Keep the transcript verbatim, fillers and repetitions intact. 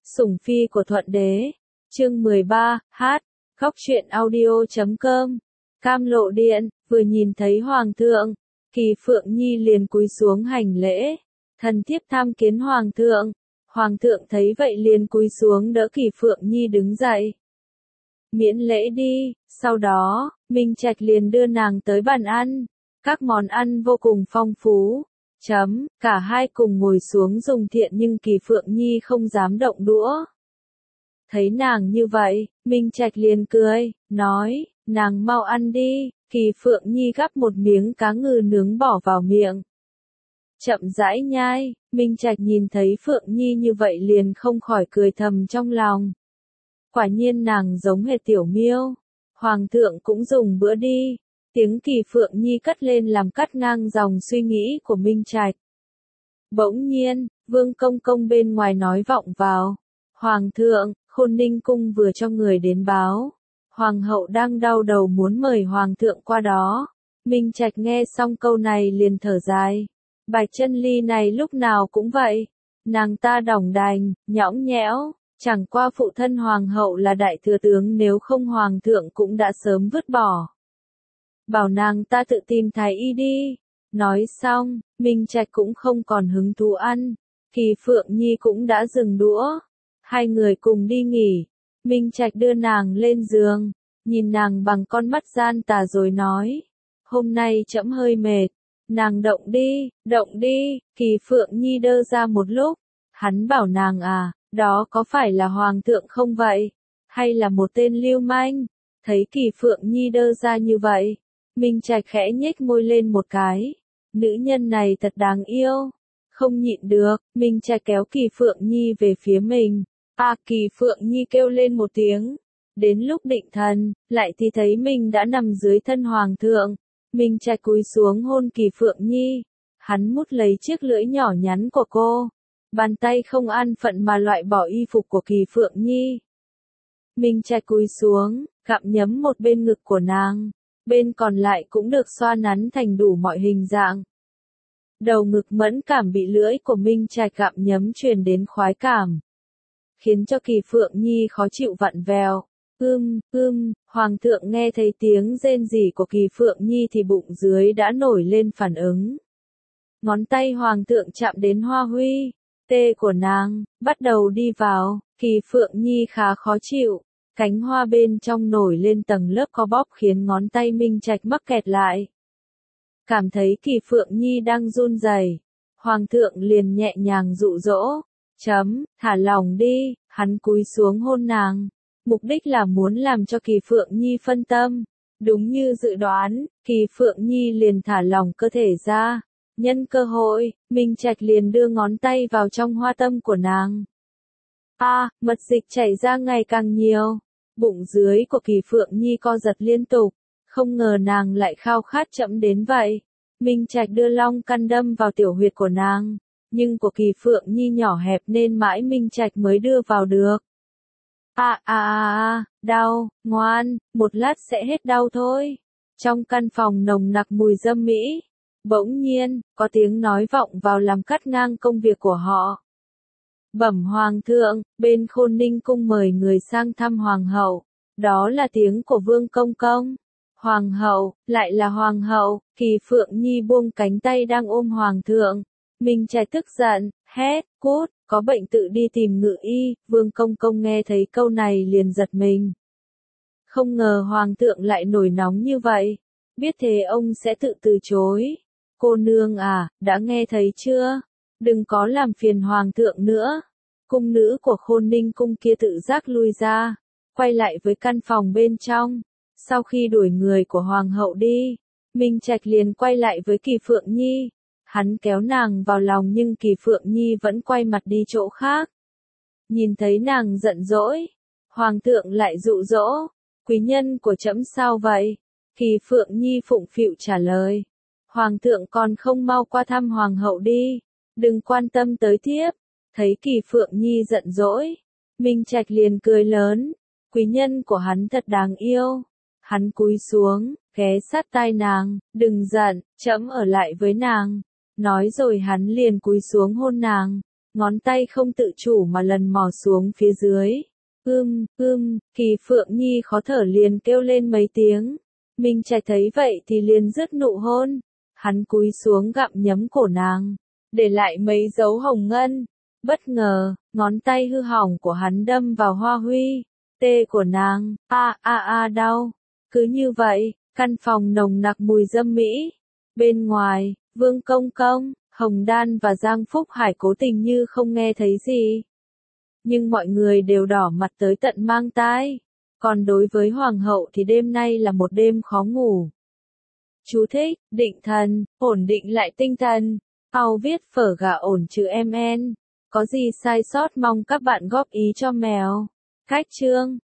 Sủng phi của Thuận Đế. Chương mười ba, hát, góc truyện audio chấm com. Cam Lộ Điện, vừa nhìn thấy Hoàng thượng, Kỳ Phượng Nhi liền cúi xuống hành lễ. Thần thiếp tham kiến Hoàng thượng. Hoàng thượng thấy vậy liền cúi xuống đỡ Kỳ Phượng Nhi đứng dậy. Miễn lễ đi, sau đó, Minh Trạch liền đưa nàng tới bàn ăn. Các món ăn vô cùng phong phú. Chấm, cả hai cùng ngồi xuống dùng thiện nhưng Kỳ Phượng Nhi không dám động đũa. Thấy nàng như vậy, Minh Trạch liền cười, nói, nàng mau ăn đi. Kỳ Phượng Nhi gắp một miếng cá ngừ nướng bỏ vào miệng. Chậm rãi nhai, Minh Trạch nhìn thấy Phượng Nhi như vậy liền không khỏi cười thầm trong lòng. Quả nhiên nàng giống hệt tiểu miêu. Hoàng thượng cũng dùng bữa đi. Tiếng Kỳ Phượng Nhi cất lên làm cắt ngang dòng suy nghĩ của Minh Trạch. Bỗng nhiên, Vương Công Công bên ngoài nói vọng vào. Hoàng thượng, Khôn Ninh Cung vừa cho người đến báo. Hoàng hậu đang đau đầu muốn mời Hoàng thượng qua đó. Minh Trạch nghe xong câu này liền thở dài. Bạch Chân Ly này lúc nào cũng vậy. Nàng ta đỏng đành, nhõng nhẽo. Chẳng qua phụ thân Hoàng hậu là đại thừa tướng, nếu không Hoàng thượng cũng đã sớm vứt bỏ. Bảo nàng ta tự tìm thái y đi. Nói xong, Minh Trạch cũng không còn hứng thú ăn. Kỳ Phượng Nhi cũng đã dừng đũa. Hai người cùng đi nghỉ. Minh Trạch đưa nàng lên giường, nhìn nàng bằng con mắt gian tà rồi nói. Hôm nay trẫm hơi mệt. Nàng động đi, động đi. Kỳ Phượng Nhi đơ ra một lúc. Hắn bảo nàng à, đó có phải là Hoàng thượng không vậy? Hay là một tên lưu manh? Thấy Kỳ Phượng Nhi đơ ra như vậy, Minh Trạch khẽ nhếch môi lên một cái. Nữ nhân này thật đáng yêu. Không nhịn được, Minh Trạch kéo Kỳ Phượng Nhi về phía mình. À, Kỳ Phượng Nhi kêu lên một tiếng. Đến lúc định thần, lại thì thấy mình đã nằm dưới thân Hoàng thượng. Minh Trạch cúi xuống hôn Kỳ Phượng Nhi. Hắn mút lấy chiếc lưỡi nhỏ nhắn của cô. Bàn tay không an phận mà loại bỏ y phục của Kỳ Phượng Nhi. Minh Trạch cúi xuống, gặm nhấm một bên ngực của nàng. Bên còn lại cũng được xoa nắn thành đủ mọi hình dạng. Đầu ngực mẫn cảm bị lưỡi của Minh Trạch gặm nhấm truyền đến khoái cảm. Khiến cho Kỳ Phượng Nhi khó chịu vặn vẹo. Ưm, ưm, Hoàng thượng nghe thấy tiếng rên rỉ của Kỳ Phượng Nhi thì bụng dưới đã nổi lên phản ứng. Ngón tay Hoàng thượng chạm đến hoa huy, tê của nàng, bắt đầu đi vào. Kỳ Phượng Nhi khá khó chịu. Cánh hoa bên trong nổi lên tầng lớp co bóp khiến ngón tay Minh Trạch mắc kẹt lại. Cảm thấy Kỳ Phượng Nhi đang run rẩy, Hoàng thượng liền nhẹ nhàng dụ dỗ. Chấm, thả lòng đi. Hắn cúi xuống hôn nàng. Mục đích là muốn làm cho Kỳ Phượng Nhi phân tâm. Đúng như dự đoán, Kỳ Phượng Nhi liền thả lỏng cơ thể ra. Nhân cơ hội, Minh Trạch liền đưa ngón tay vào trong hoa tâm của nàng. A, à, mật dịch chảy ra ngày càng nhiều. Bụng dưới của Kỳ Phượng Nhi co giật liên tục. Không ngờ nàng lại khao khát chậm đến vậy. Minh Trạch đưa long căn đâm vào tiểu huyệt của nàng. Nhưng của Kỳ Phượng Nhi nhỏ hẹp nên mãi Minh Trạch mới đưa vào được. À à à, đau, ngoan, một lát sẽ hết đau thôi. Trong căn phòng nồng nặc mùi dâm mỹ. Bỗng nhiên, có tiếng nói vọng vào làm cắt ngang công việc của họ. Bẩm Hoàng thượng, bên Khôn Ninh Cung mời người sang thăm Hoàng hậu. Đó là tiếng của Vương Công Công. Hoàng hậu, lại là Hoàng hậu. Kỳ Phượng Nhi buông cánh tay đang ôm Hoàng thượng. Minh Trạch tức giận, hét, cút, có bệnh tự đi tìm ngự y. Vương Công Công nghe thấy câu này liền giật mình. Không ngờ Hoàng thượng lại nổi nóng như vậy. Biết thế ông sẽ tự từ chối. Cô nương à, đã nghe thấy chưa? Đừng có làm phiền Hoàng thượng nữa. Cung nữ của Khôn Ninh Cung kia tự giác lui ra, quay lại với căn phòng bên trong. Sau khi đuổi người của Hoàng hậu đi, Minh Trạch liền quay lại với Kỳ Phượng Nhi. Hắn kéo nàng vào lòng nhưng Kỳ Phượng Nhi vẫn quay mặt đi chỗ khác. Nhìn thấy nàng giận dỗi, Hoàng thượng lại dụ dỗ. Quý nhân của trẫm sao vậy? Kỳ Phượng Nhi phụng phịu trả lời. Hoàng thượng còn không mau qua thăm Hoàng hậu đi. Đừng quan tâm tới thiếp. Thấy Kỳ Phượng Nhi giận dỗi, Minh Trạch liền cười lớn. Quý nhân của hắn thật đáng yêu. Hắn cúi xuống, ghé sát tai nàng. Đừng giận, trẫm ở lại với nàng. Nói rồi hắn liền cúi xuống hôn nàng. ngón tay không tự chủ mà lần mò xuống phía dưới. Ưm, ưm, Kỳ Phượng Nhi khó thở liền kêu lên mấy tiếng. Minh Trạch thấy vậy thì liền rứt nụ hôn. Hắn cúi xuống gặm nhấm cổ nàng, để lại mấy dấu hồng ngân. Bất ngờ, ngón tay hư hỏng của hắn đâm vào hoa huy tê của nàng, a a a đau. Cứ như vậy, căn phòng nồng nặc mùi dâm mỹ. Bên ngoài, Vương Công Công, Hồng Đan và Giang Phúc Hải cố tình như không nghe thấy gì. Nhưng mọi người đều đỏ mặt tới tận mang tai. Còn đối với Hoàng hậu thì đêm nay là một đêm khó ngủ. Chú thích, định thần, ổn định lại tinh thần. Ao viết phở gà ổn chữ em en. Có gì sai sót mong các bạn góp ý cho mèo. Cách chương